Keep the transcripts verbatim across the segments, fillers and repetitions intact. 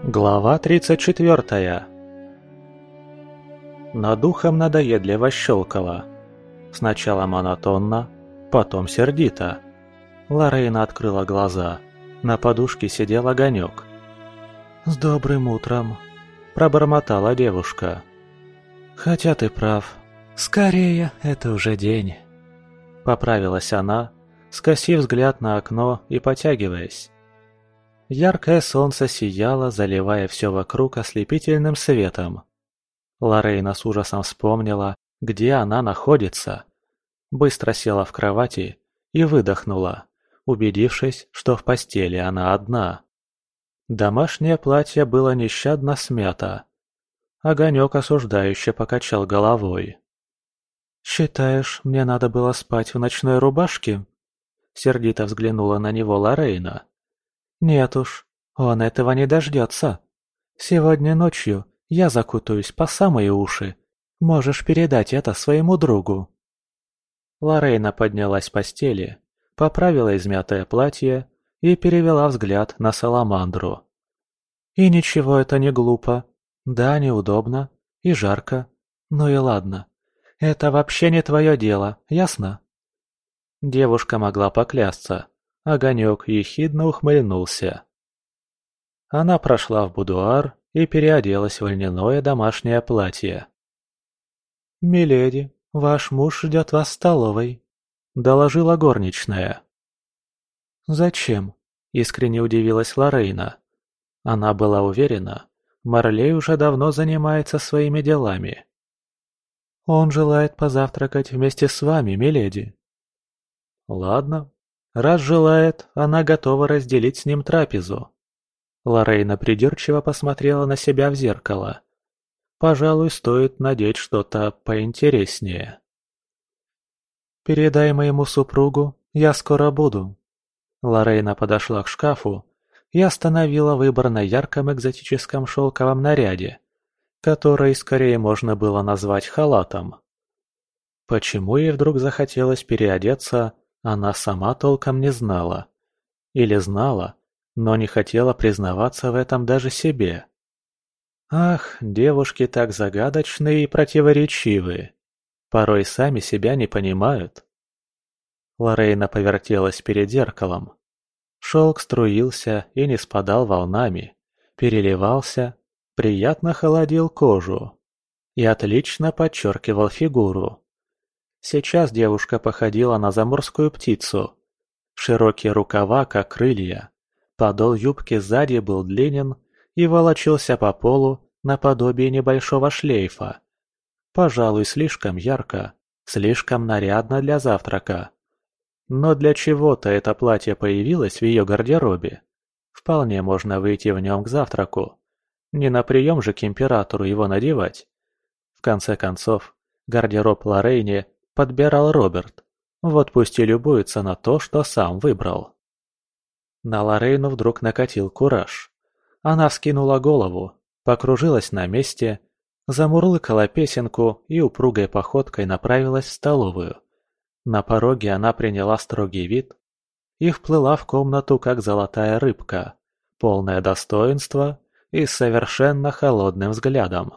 Глава тридцать четвёртая. Над ухом надоедливо щелкало. Сначала монотонно, потом сердито. Лорейна открыла глаза. На подушке сидел огонек. «С добрым утром», – пробормотала девушка. «Хотя ты прав. Скорее, это уже день». Поправилась она, скосив взгляд на окно и потягиваясь. Яркое солнце сияло, заливая все вокруг ослепительным светом. Лорейна с ужасом вспомнила, где она находится. Быстро села в кровати и выдохнула, убедившись, что в постели она одна. Домашнее платье было нещадно смято. Огонек осуждающе покачал головой. «Считаешь, мне надо было спать в ночной рубашке?» Сердито взглянула на него Лорейна. «Нет уж, он этого не дождется. Сегодня ночью я закутаюсь по самые уши. Можешь передать это своему другу». Лорейна поднялась с постели, поправила измятое платье и перевела взгляд на Саламандру. «И ничего, это не глупо. Да, неудобно и жарко. Ну и ладно. Это вообще не твое дело, ясно?» Девушка могла поклясться. Огонек ехидно ухмыльнулся. Она прошла в будуар и переоделась в льняное домашнее платье. «Миледи, ваш муж ждет вас в столовой», — доложила горничная. «Зачем?» — искренне удивилась Лорейна. Она была уверена, Марлей уже давно занимается своими делами. «Он желает позавтракать вместе с вами, миледи». «Ладно. Раз желает, она готова разделить с ним трапезу». Лорейна придирчиво посмотрела на себя в зеркало. Пожалуй, стоит надеть что-то поинтереснее. «Передай моему супругу, я скоро буду». Лорейна подошла к шкафу и остановила выбор на ярком экзотическом шелковом наряде, который скорее можно было назвать халатом. Почему ей вдруг захотелось переодеться, она сама толком не знала. Или знала, но не хотела признаваться в этом даже себе. Ах, девушки так загадочны и противоречивы. Порой сами себя не понимают. Лорейна повертелась перед зеркалом. Шелк струился и не спадал волнами, переливался, приятно холодил кожу и отлично подчеркивал фигуру. Сейчас девушка походила на заморскую птицу. Широкие рукава, как крылья. Подол юбки сзади был длинен и волочился по полу наподобие небольшого шлейфа. Пожалуй, слишком ярко, слишком нарядно для завтрака. Но для чего-то это платье появилось в ее гардеробе. Вполне можно выйти в нем к завтраку. Не на прием же к императору его надевать. В конце концов, гардероб Лорейне подбирал Роберт. Вот пусть и любуется на то, что сам выбрал. На Лорейну вдруг накатил кураж. Она вскинула голову, покружилась на месте, замурлыкала песенку и упругой походкой направилась в столовую. На пороге она приняла строгий вид и вплыла в комнату, как золотая рыбка, полное достоинства и с совершенно холодным взглядом.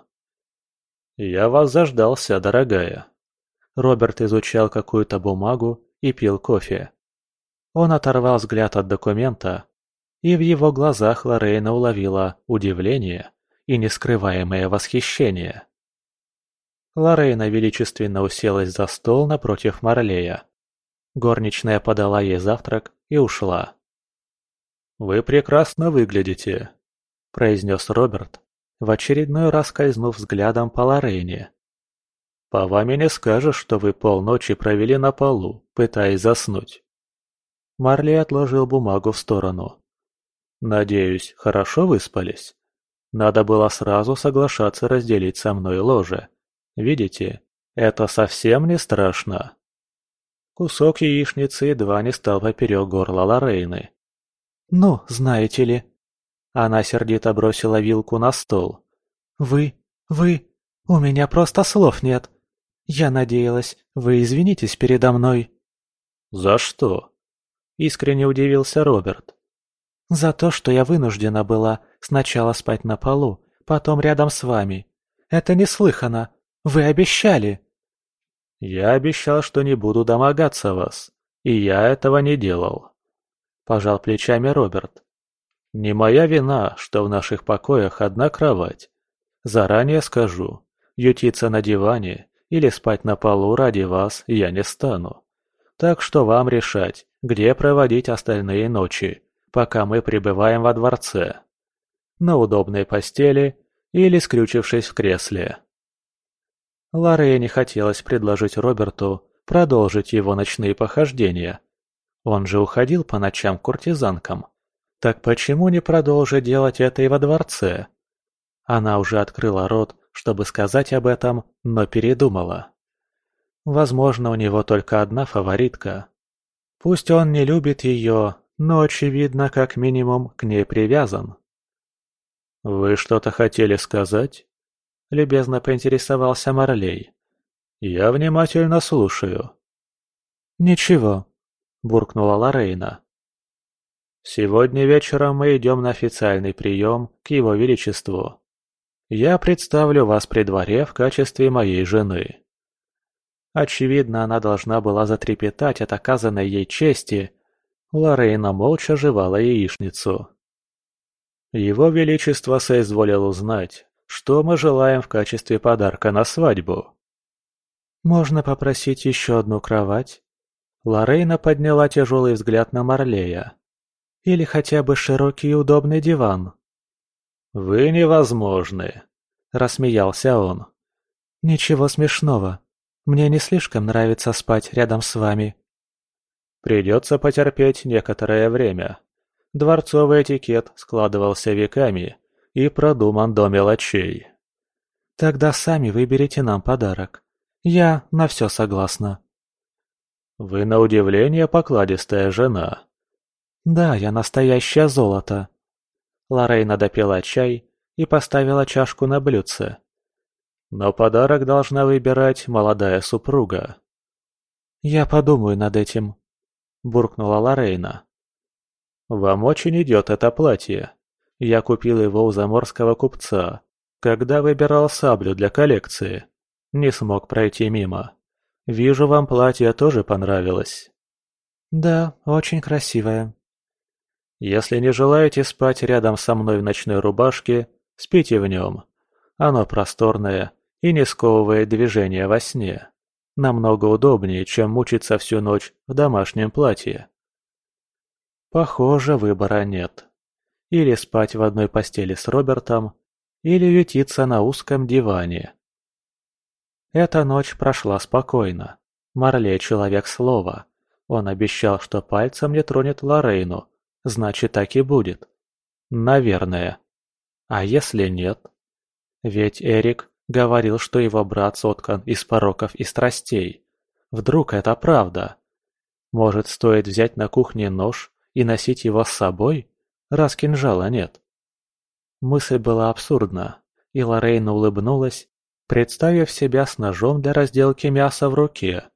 «Я вас заждался, дорогая». Роберт изучал какую-то бумагу и пил кофе. Он оторвал взгляд от документа, и в его глазах Лорейна уловила удивление и нескрываемое восхищение. Лорейна величественно уселась за стол напротив Марлея. Горничная подала ей завтрак и ушла. «Вы прекрасно выглядите», – произнес Роберт, в очередной раз скользнув взглядом по Лорейне. «По вами не скажешь, что вы полночи провели на полу, пытаясь заснуть». Марлей отложил бумагу в сторону. «Надеюсь, хорошо выспались? Надо было сразу соглашаться разделить со мной ложе. Видите, это совсем не страшно». Кусок яичницы едва не стал поперек горла Лорейны. «Ну, знаете ли...» Она сердито бросила вилку на стол. «Вы... вы... у меня просто слов нет. Я надеялась, вы извинитесь передо мной». «За что?» – искренне удивился Роберт. «За то, что я вынуждена была сначала спать на полу, потом рядом с вами. Это неслыханно! Вы обещали!» «Я обещал, что не буду домогаться вас, и я этого не делал», – пожал плечами Роберт. «Не моя вина, что в наших покоях одна кровать. Заранее скажу, ютиться на диване или спать на полу ради вас я не стану. Так что вам решать, где проводить остальные ночи, пока мы пребываем во дворце. На удобной постели или скрючившись в кресле». Лорейне хотелось предложить Роберту продолжить его ночные похождения. Он же уходил по ночам к куртизанкам. Так почему не продолжить делать это и во дворце? Она уже открыла рот, чтобы сказать об этом, но передумала. Возможно, у него только одна фаворитка. Пусть он не любит ее, но, очевидно, как минимум, к ней привязан. «Вы что-то хотели сказать?» – любезно поинтересовался Марлей. «Я внимательно слушаю». «Ничего», – буркнула Лорейна. «Сегодня вечером мы идем на официальный прием к Его Величеству. Я представлю вас при дворе в качестве моей жены». Очевидно, она должна была затрепетать от оказанной ей чести. Лорейна молча жевала яичницу. «Его Величество соизволил узнать, что мы желаем в качестве подарка на свадьбу». «Можно попросить еще одну кровать?» Лорейна подняла тяжелый взгляд на Марлея. «Или хотя бы широкий и удобный диван?» «Вы невозможны», – рассмеялся он. «Ничего смешного. Мне не слишком нравится спать рядом с вами». «Придется потерпеть некоторое время. Дворцовый этикет складывался веками и продуман до мелочей». «Тогда сами выберите нам подарок. Я на все согласна». «Вы на удивление покладистая жена». «Да, я настоящее золото». Лорейна допила чай и поставила чашку на блюдце. «Но подарок должна выбирать молодая супруга». «Я подумаю над этим», – буркнула Лорейна. «Вам очень идет это платье. Я купил его у заморского купца, когда выбирал саблю для коллекции. Не смог пройти мимо. Вижу, вам платье тоже понравилось». «Да, очень красивое». «Если не желаете спать рядом со мной в ночной рубашке, спите в нем. Оно просторное и не сковывает движения во сне. Намного удобнее, чем мучиться всю ночь в домашнем платье». Похоже, выбора нет. Или спать в одной постели с Робертом, или ютиться на узком диване. Эта ночь прошла спокойно. Марлей человек слова. Он обещал, что пальцем не тронет Лорейну. Значит, так и будет. Наверное. А если нет? Ведь Эрик говорил, что его брат соткан из пороков и страстей. Вдруг это правда? Может, стоит взять на кухне нож и носить его с собой, раз кинжала нет? Мысль была абсурдна, и Лорейна улыбнулась, представив себя с ножом для разделки мяса в руке.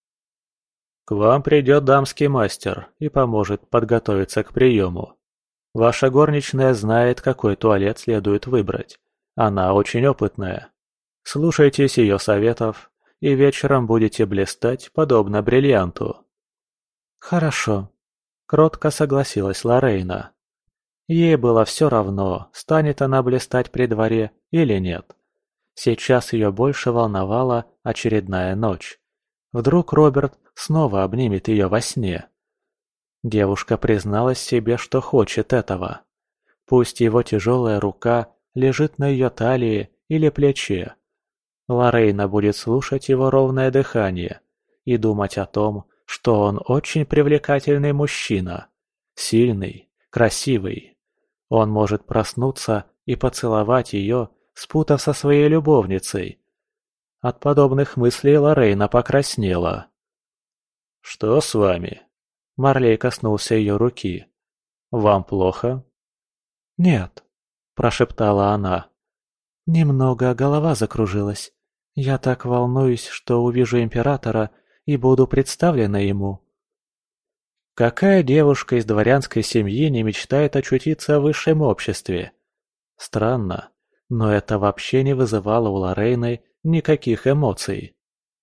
«К вам придет дамский мастер и поможет подготовиться к приему. Ваша горничная знает, какой туалет следует выбрать. Она очень опытная. Слушайтесь ее советов, и вечером будете блистать, подобно бриллианту». «Хорошо», — кротко согласилась Лорейна. Ей было все равно, станет она блистать при дворе или нет. Сейчас ее больше волновала очередная ночь. Вдруг Роберт снова обнимет ее во сне. Девушка призналась себе, что хочет этого. Пусть его тяжелая рука лежит на ее талии или плече. Лорейна будет слушать его ровное дыхание и думать о том, что он очень привлекательный мужчина. Сильный, красивый. Он может проснуться и поцеловать ее, спутав со своей любовницей. От подобных мыслей Лорейна покраснела. «Что с вами?» Марлей коснулся ее руки. «Вам плохо?» «Нет», – прошептала она. «Немного голова закружилась. Я так волнуюсь, что увижу императора и буду представлена ему». Какая девушка из дворянской семьи не мечтает очутиться в высшем обществе? Странно, но это вообще не вызывало у Лорейны никаких эмоций.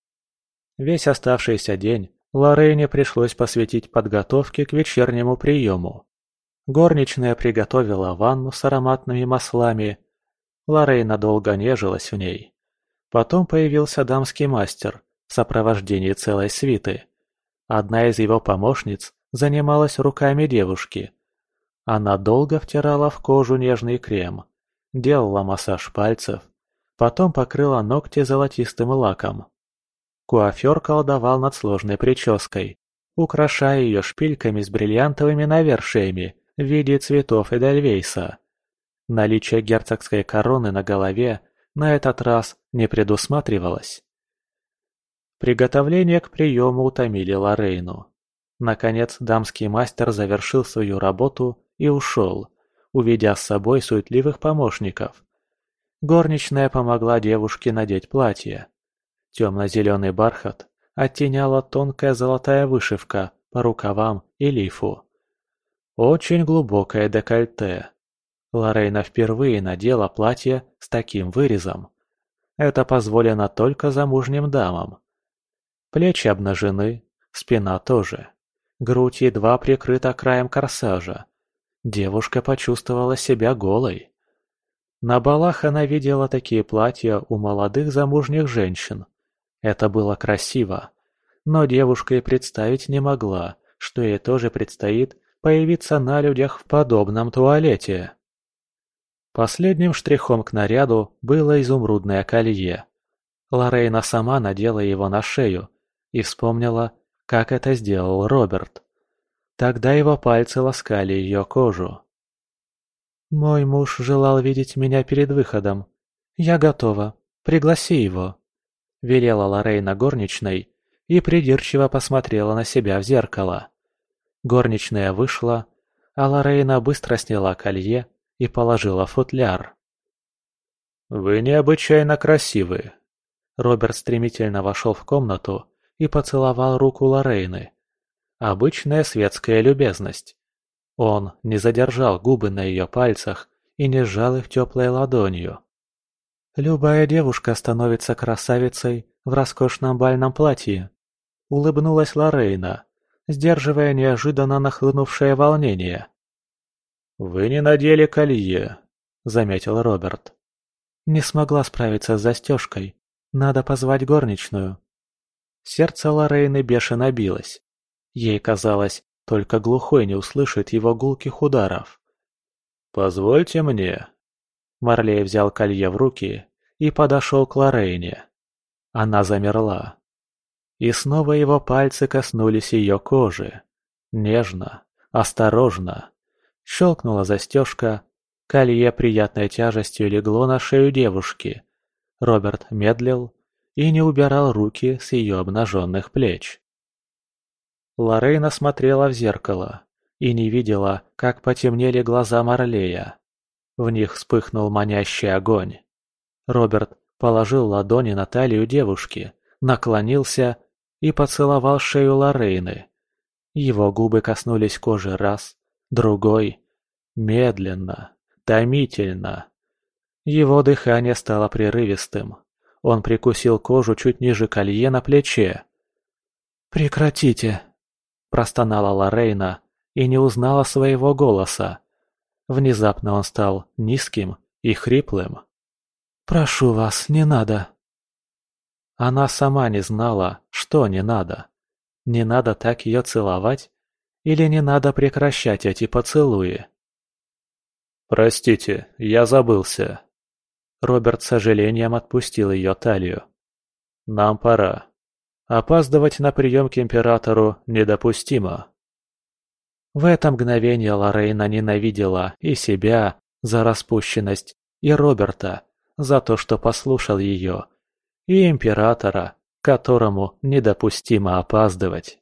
Весь оставшийся день Лорейне пришлось посвятить подготовке к вечернему приему. Горничная приготовила ванну с ароматными маслами. Лорейна долго нежилась в ней. Потом появился дамский мастер в сопровождении целой свиты. Одна из его помощниц занималась руками девушки. Она долго втирала в кожу нежный крем, делала массаж пальцев, потом покрыла ногти золотистым лаком. Куафер колдовал над сложной прической, украшая ее шпильками с бриллиантовыми навершиями в виде цветов эдельвейса. Наличие герцогской короны на голове на этот раз не предусматривалось. Приготовления к приему утомили Лорейну. Наконец дамский мастер завершил свою работу и ушел, уведя с собой суетливых помощников. Горничная помогла девушке надеть платье. Темно-зеленый бархат оттеняла тонкая золотая вышивка по рукавам и лифу. Очень глубокое декольте. Лорейна впервые надела платье с таким вырезом. Это позволено только замужним дамам. Плечи обнажены, спина тоже. Грудь едва прикрыта краем корсажа. Девушка почувствовала себя голой. На балах она видела такие платья у молодых замужних женщин. Это было красиво, но девушка и представить не могла, что ей тоже предстоит появиться на людях в подобном туалете. Последним штрихом к наряду было изумрудное колье. Лорейна сама надела его на шею и вспомнила, как это сделал Роберт. Тогда его пальцы ласкали ее кожу. «Мой муж желал видеть меня перед выходом. Я готова. Пригласи его», — велела Лорейна горничной и придирчиво посмотрела на себя в зеркало. Горничная вышла, а Лорейна быстро сняла колье и положила в футляр. «Вы необычайно красивы». Роберт стремительно вошел в комнату и поцеловал руку Лорейны. Обычная светская любезность. Он не задержал губы на ее пальцах и не сжал их теплой ладонью. «Любая девушка становится красавицей в роскошном бальном платье», — улыбнулась Лорейна, сдерживая неожиданно нахлынувшее волнение. «Вы не надели колье», — заметил Роберт. «Не смогла справиться с застежкой. Надо позвать горничную». Сердце Лорейны бешено билось. Ей казалось, только глухой не услышит его гулких ударов. «Позвольте мне». Марлей взял колье в руки и подошел к Лорейне. Она замерла. И снова его пальцы коснулись ее кожи. Нежно, осторожно. Щелкнула застежка. Колье приятной тяжестью легло на шею девушки. Роберт медлил и не убирал руки с ее обнаженных плеч. Лорейна смотрела в зеркало и не видела, как потемнели глаза Марлея. В них вспыхнул манящий огонь. Роберт положил ладони на талию девушки, наклонился и поцеловал шею Лорейны. Его губы коснулись кожи раз, другой, медленно, томительно. Его дыхание стало прерывистым. Он прикусил кожу чуть ниже колье на плече. «Прекратите!» – простонала Лорейна и не узнала своего голоса. Внезапно он стал низким и хриплым. «Прошу вас, не надо!» Она сама не знала, что не надо. Не надо так ее целовать или не надо прекращать эти поцелуи. «Простите, я забылся». Роберт с сожалением отпустил ее талию. «Нам пора. Опаздывать на прием к императору недопустимо». В это мгновение Лорейна ненавидела и себя за распущенность, и Роберта за то, что послушал ее, и императора, которому недопустимо опаздывать.